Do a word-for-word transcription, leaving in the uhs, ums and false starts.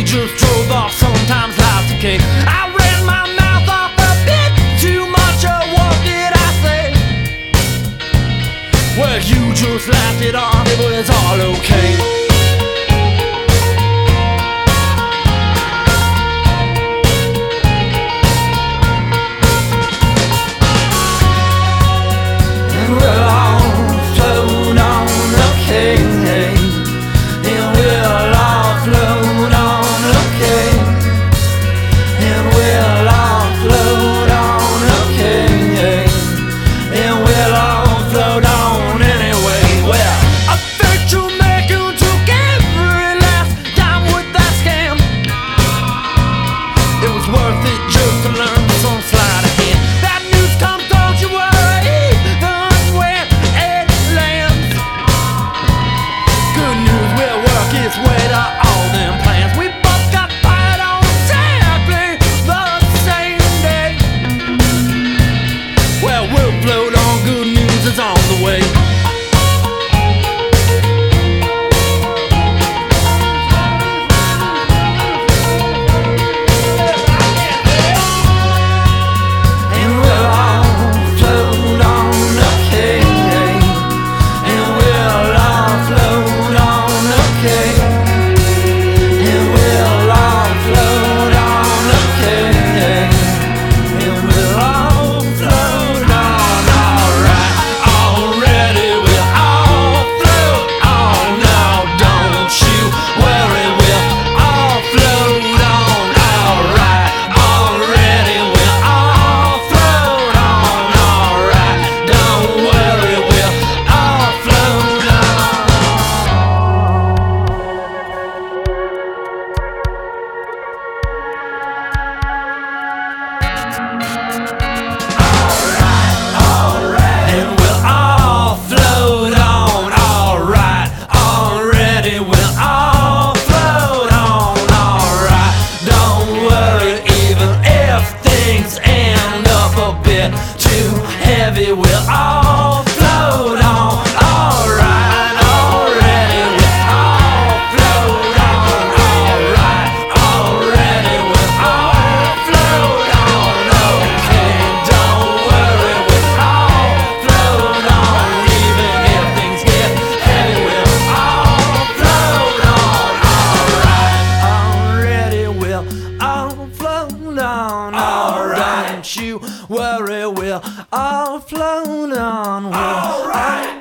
just drove off, sometimes life's a cake. I ran my mouth off a bit too much, or what did I say? Well, you just laughed it off, it was all okay. Too heavy, we'll all float on. Alright, already, we'll all float on. Alright, already, we'll all float on. Okay, don't worry, we'll all float on. Even if things get heavy, we'll all float on. Alright, already, we'll all float on. Alright, don't you worry, we'll all float on. We'll all right.